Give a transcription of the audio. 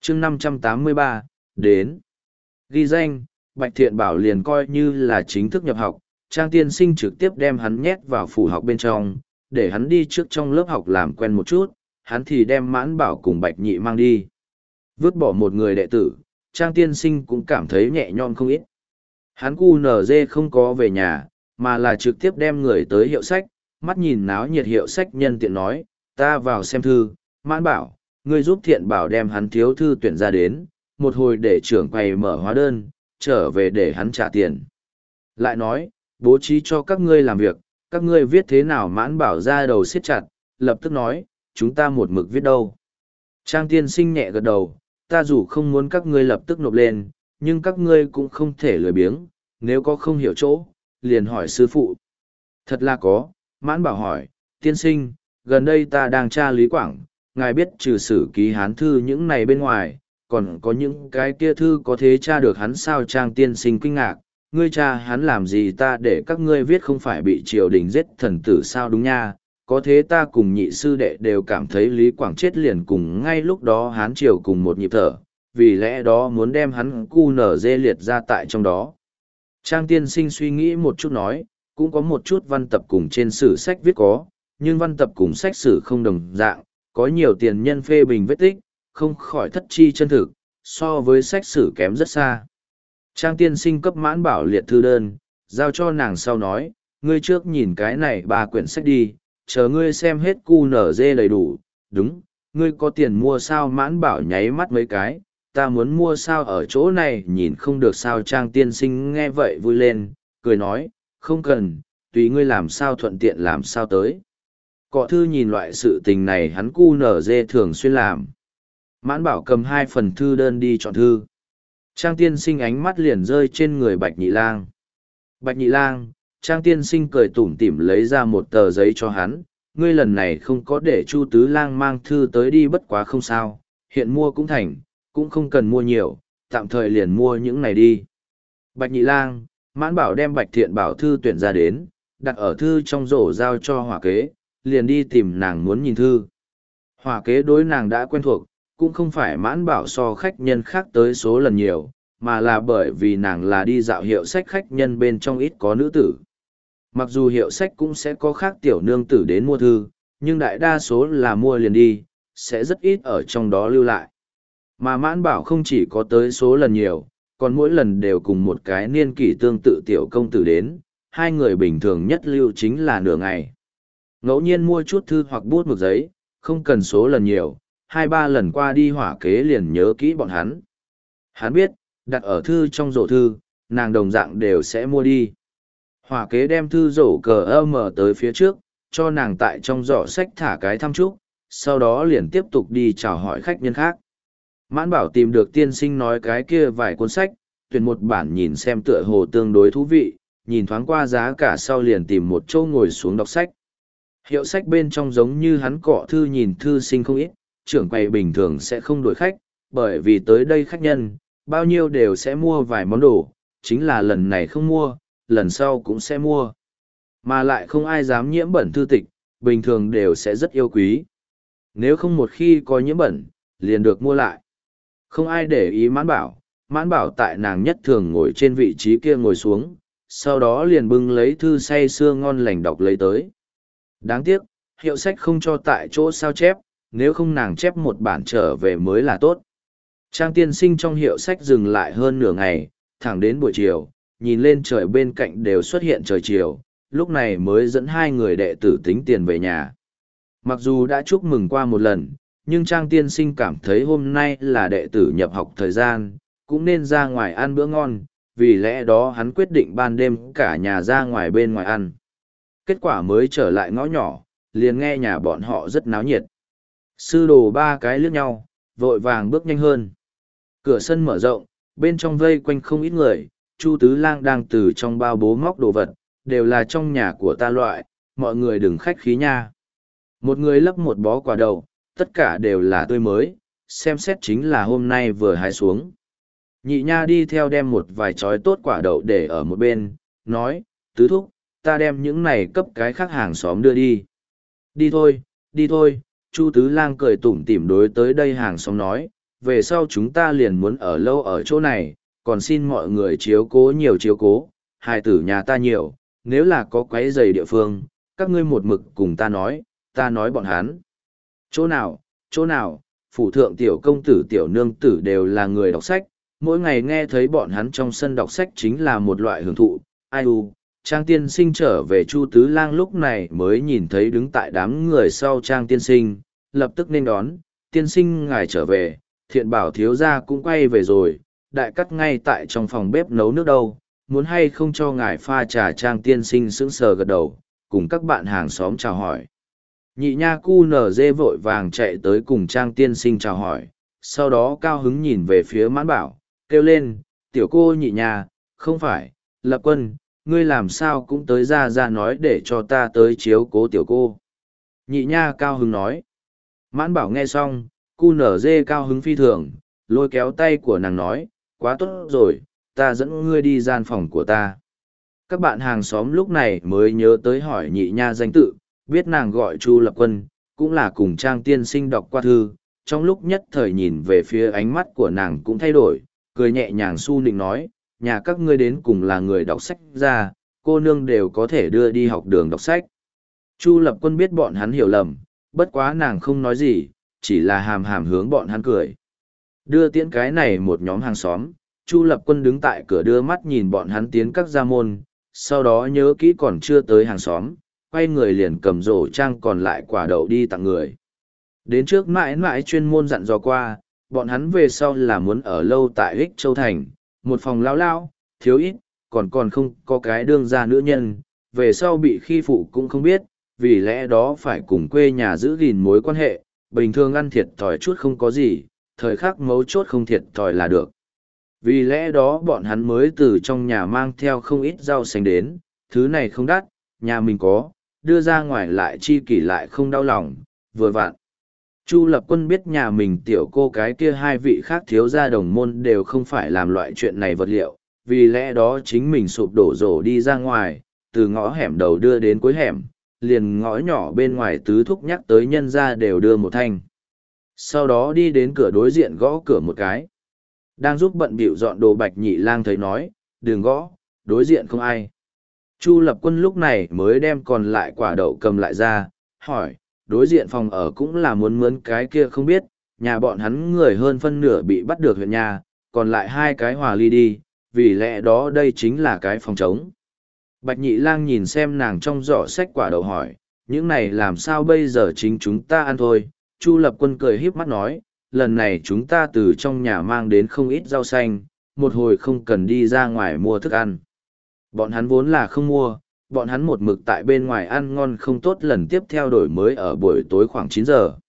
chương 583, đến. Ghi danh, Bạch Thiện Bảo liền coi như là chính thức nhập học, Trang tiên sinh trực tiếp đem hắn nhét vào phủ học bên trong, để hắn đi trước trong lớp học làm quen một chút, hắn thì đem Mãn Bảo cùng Bạch Nhị mang đi. Vứt bỏ một người đệ tử, Trang tiên sinh cũng cảm thấy nhẹ nhõm không ít. Hắn QNZ không có về nhà, mà là trực tiếp đem người tới hiệu sách, mắt nhìn náo nhiệt hiệu sách nhân tiện nói, ta vào xem thư, Mãn Bảo, ngươi giúp Thiện Bảo đem hắn thiếu thư tuyển ra đến, một hồi để trưởng quầy mở hóa đơn, trở về để hắn trả tiền. Lại nói, bố trí cho các ngươi làm việc, các ngươi viết thế nào? Mãn Bảo ra đầu siết chặt, lập tức nói, chúng ta một mực viết đâu. Trang tiên sinh nhẹ gật đầu, ta dù không muốn các ngươi lập tức nộp lên, nhưng các ngươi cũng không thể lười biếng, nếu có không hiểu chỗ, liền hỏi sư phụ. Thật là có, Mãn Bảo hỏi, tiên sinh, gần đây ta đang tra Lý Quảng, ngài biết trừ sử ký hán thư những này bên ngoài, còn có những cái kia thư có thế tra được hắn sao? Trang tiên sinh kinh ngạc, ngươi cha hắn làm gì ta để các ngươi viết không phải bị triều đình giết thần tử sao? Đúng nha, có thế ta cùng nhị sư đệ đều cảm thấy Lý Quảng chết liền cùng ngay lúc đó hán triều cùng một nhịp thở, vì lẽ đó muốn đem hắn QNZ liệt ra tại trong đó. Trang tiên sinh suy nghĩ một chút nói, cũng có một chút văn tập cùng trên sử sách viết có, nhưng văn tập cùng sách sử không đồng dạng, có nhiều tiền nhân phê bình vết tích, không khỏi thất chi chân thực, so với sách sử kém rất xa. Trang tiên sinh cấp Mãn Bảo liệt thư đơn, giao cho nàng sau nói, ngươi trước nhìn cái này 3 quyển sách đi, chờ ngươi xem hết QNZ đầy đủ, đúng, ngươi có tiền mua sao? Mãn Bảo nháy mắt mấy cái, ta muốn mua sao ở chỗ này nhìn không được sao? Trang tiên sinh nghe vậy vui lên, cười nói, không cần, tùy ngươi làm sao thuận tiện làm sao tới. Cọ thư nhìn loại sự tình này hắn QNZ thường xuyên làm. Mãn Bảo cầm 2 phần thư đơn đi chọn thư. Trang tiên sinh ánh mắt liền rơi trên người Bạch Nhị Lang. Bạch Nhị Lang, Trang tiên sinh cười tủm tỉm lấy ra một tờ giấy cho hắn, ngươi lần này không có để Chu Tứ Lang mang thư tới đi bất quá không sao, hiện mua cũng thành, cũng không cần mua nhiều, tạm thời liền mua những này đi. Bạch Nhị Lang, Mãn Bảo đem Bạch Thiện Bảo thư tuyển ra đến, đặt ở thư trong rổ giao cho Hỏa Kế, liền đi tìm nàng muốn nhìn thư. Hỏa Kế đối nàng đã quen thuộc, cũng không phải Mãn Bảo so khách nhân khác tới số lần nhiều, mà là bởi vì nàng là đi dạo hiệu sách khách nhân bên trong ít có nữ tử. Mặc dù hiệu sách cũng sẽ có khác tiểu nương tử đến mua thư, nhưng đại đa số là mua liền đi, sẽ rất ít ở trong đó lưu lại. Mà Mãn Bảo không chỉ có tới số lần nhiều, còn mỗi lần đều cùng một cái niên kỷ tương tự tiểu công tử đến, hai người bình thường nhất lưu chính là nửa ngày. Ngẫu nhiên mua chút thư hoặc bút mực giấy, không cần số lần nhiều, 2-3 lần qua đi Hỏa Kế liền nhớ kỹ bọn hắn. Hắn biết, đặt ở thư trong rổ thư, nàng đồng dạng đều sẽ mua đi. Hỏa Kế đem thư rổ cờ mở tới phía trước, cho nàng tại trong giỏ sách thả cái thăm chúc, sau đó liền tiếp tục đi chào hỏi khách nhân khác. Mãn Bảo tìm được tiên sinh nói cái kia vài cuốn sách, tuyển một bản nhìn xem tựa hồ tương đối thú vị, nhìn thoáng qua giá cả sau liền tìm một chỗ ngồi xuống đọc sách. Hiệu sách bên trong giống như hắn cọ thư nhìn thư sinh không ít, trưởng quầy bình thường sẽ không đổi khách, bởi vì tới đây khách nhân, bao nhiêu đều sẽ mua vài món đồ, chính là lần này không mua, lần sau cũng sẽ mua. Mà lại không ai dám nhiễm bẩn thư tịch, bình thường đều sẽ rất yêu quý. Nếu không một khi có nhiễm bẩn, liền được mua lại. Không ai để ý Mãn Bảo tại nàng nhất thường ngồi trên vị trí kia ngồi xuống, sau đó liền bưng lấy thư say sưa ngon lành đọc lấy tới. Đáng tiếc, hiệu sách không cho tại chỗ sao chép, nếu không nàng chép một bản trở về mới là tốt. Trang tiên sinh trong hiệu sách dừng lại hơn nửa ngày, thẳng đến buổi chiều, nhìn lên trời bên cạnh đều xuất hiện trời chiều, lúc này mới dẫn 2 người đệ tử tính tiền về nhà. Mặc dù đã chúc mừng qua một lần, nhưng Trang tiên sinh cảm thấy hôm nay là đệ tử nhập học thời gian, cũng nên ra ngoài ăn bữa ngon, vì lẽ đó hắn quyết định ban đêm cả nhà ra ngoài bên ngoài ăn. Kết quả mới trở lại ngõ nhỏ, liền nghe nhà bọn họ rất náo nhiệt. Sư đồ 3 cái liếc nhau, vội vàng bước nhanh hơn. Cửa sân mở rộng, bên trong vây quanh không ít người, Chu Tứ Lang đang từ trong bao bố móc đồ vật, đều là trong nhà của ta loại, mọi người đừng khách khí nha. Một người lấp một bó quả đậu, tất cả đều là tươi mới, xem xét chính là hôm nay vừa hái xuống. Nhị nha đi theo đem một vài chói tốt quả đậu để ở một bên, nói, tứ thúc, ta đem những này cấp cái khác hàng xóm đưa đi. Đi thôi, Chu Tứ Lang cười tủm tỉm đối tới đây hàng xóm nói, về sau chúng ta liền muốn ở lâu ở chỗ này, còn xin mọi người chiếu cố nhiều chiếu cố, hài tử nhà ta nhiều, nếu là có quấy rầy địa phương, các ngươi một mực cùng ta nói bọn hắn. Chỗ nào, phủ thượng tiểu công tử tiểu nương tử đều là người đọc sách, mỗi ngày nghe thấy bọn hắn trong sân đọc sách chính là một loại hưởng thụ. Ai u, Trang tiên sinh trở về. Chu Tứ Lang lúc này mới nhìn thấy đứng tại đám người sau Trang tiên sinh, lập tức nên đón, tiên sinh ngài trở về, Thiện Bảo thiếu gia cũng quay về rồi, đại cắt ngay tại trong phòng bếp nấu nước đâu, muốn hay không cho ngài pha trà. Trang tiên sinh sững sờ gật đầu, cùng các bạn hàng xóm chào hỏi. Nhị nha cu nở dê vội vàng chạy tới cùng Trang tiên sinh chào hỏi, sau đó cao hứng nhìn về phía Mãn Bảo, kêu lên, tiểu cô nhị nha, không phải, Lập Quân, ngươi làm sao cũng tới ra nói để cho ta tới chiếu cố tiểu cô. Nhị nha cao hứng nói. Mãn Bảo nghe xong, cu nở dê cao hứng phi thường, lôi kéo tay của nàng nói, quá tốt rồi, ta dẫn ngươi đi gian phòng của ta. Các bạn hàng xóm lúc này mới nhớ tới hỏi nhị nha danh tự, biết nàng gọi Chu Lập Quân, cũng là cùng Trang tiên sinh đọc qua thư, trong lúc nhất thời nhìn về phía ánh mắt của nàng cũng thay đổi, cười nhẹ nhàng su nịnh nói, nhà các ngươi đến cùng là người đọc sách ra, cô nương đều có thể đưa đi học đường đọc sách. Chu Lập Quân biết bọn hắn hiểu lầm, bất quá nàng không nói gì, chỉ là hàm hàm hướng bọn hắn cười. Đưa tiễn cái này một nhóm hàng xóm, Chu Lập Quân đứng tại cửa đưa mắt nhìn bọn hắn tiến các gia môn, sau đó nhớ kỹ còn chưa tới hàng xóm, quay người liền cầm rổ trang còn lại quả đậu đi tặng người. Đến trước mãi mãi chuyên môn dặn dò qua, bọn hắn về sau là muốn ở lâu tại Ích Châu Thành, một phòng lao, thiếu ít, còn không có cái đương gia nữ nhân, về sau bị khi phụ cũng không biết, vì lẽ đó phải cùng quê nhà giữ gìn mối quan hệ, bình thường ăn thiệt thòi chút không có gì, thời khắc mấu chốt không thiệt thòi là được. Vì lẽ đó bọn hắn mới từ trong nhà mang theo không ít rau xanh đến, thứ này không đắt, nhà mình có, đưa ra ngoài lại chi kỷ lại không đau lòng, vừa vặn. Chu Lập Quân biết nhà mình tiểu cô cái kia hai vị khác thiếu gia đồng môn đều không phải làm loại chuyện này vật liệu, vì lẽ đó chính mình sụp đổ rổ đi ra ngoài, từ ngõ hẻm đầu đưa đến cuối hẻm, liền ngõ nhỏ bên ngoài tứ thúc nhắc tới nhân ra đều đưa một thanh. Sau đó đi đến cửa đối diện gõ cửa một cái. Đang giúp bận bịu dọn đồ Bạch Nhị Lang thấy nói, đừng gõ, đối diện không ai. Chu Lập Quân lúc này mới đem còn lại quả đậu cầm lại ra, hỏi, đối diện phòng ở cũng là muốn mướn cái kia không biết, nhà bọn hắn người hơn phân nửa bị bắt được huyện nhà, còn lại hai cái hòa ly đi, vì lẽ đó đây chính là cái phòng trống. Bạch Nhị Lang nhìn xem nàng trong giỏ sách quả đậu hỏi, những này làm sao bây giờ chính chúng ta ăn thôi. Chu Lập Quân cười híp mắt nói, lần này chúng ta từ trong nhà mang đến không ít rau xanh, một hồi không cần đi ra ngoài mua thức ăn. Bọn hắn vốn là không mua, bọn hắn một mực tại bên ngoài ăn ngon không tốt, lần tiếp theo đổi mới ở buổi tối khoảng 9 giờ.